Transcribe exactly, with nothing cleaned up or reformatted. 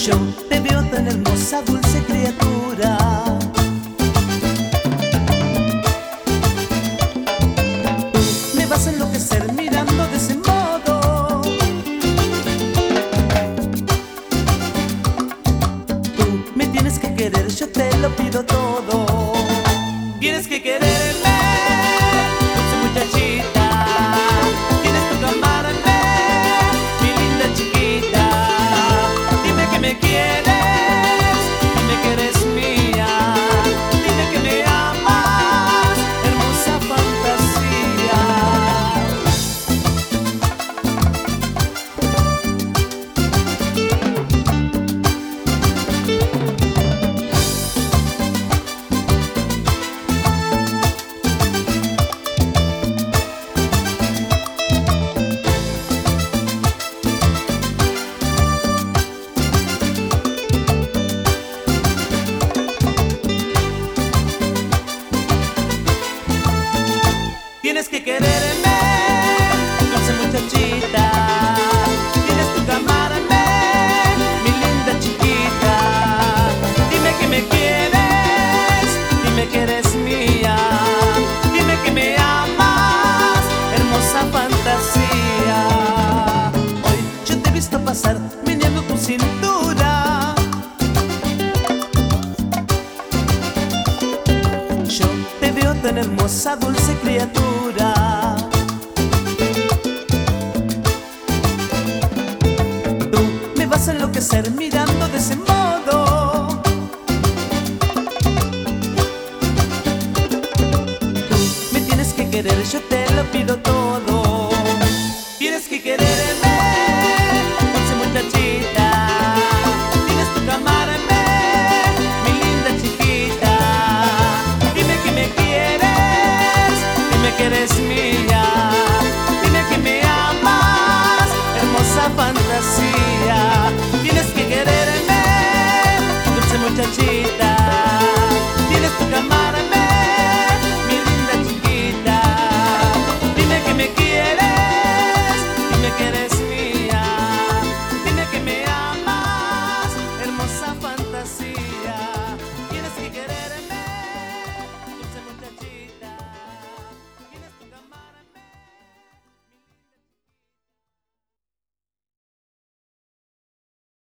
Yo te veo tan hermosa, dulce criatura. Tú me vas a enloquecer mirando de ese modo. Tú me tienes que querer, yo te lo pido todo. Tienes que quererme, dulce muchachita. Tienes que amarme, mi linda chiquita. Dime que me quieres, dime que eres mía. Dime que me amas, hermosa fantasía. Tienes que quererme, dulce muchachita. Tienes que amarme, mi linda chiquita. Dime que me quieres, dime que eres mía. Dime que me amas, hermosa fantasía. Hoy yo te he visto pasar meneando tu cintura. Yo te veo tan hermosa, dulce criatura. Tú me vas a enloquecer mirando de ese modo. Tú me tienes que querer, yo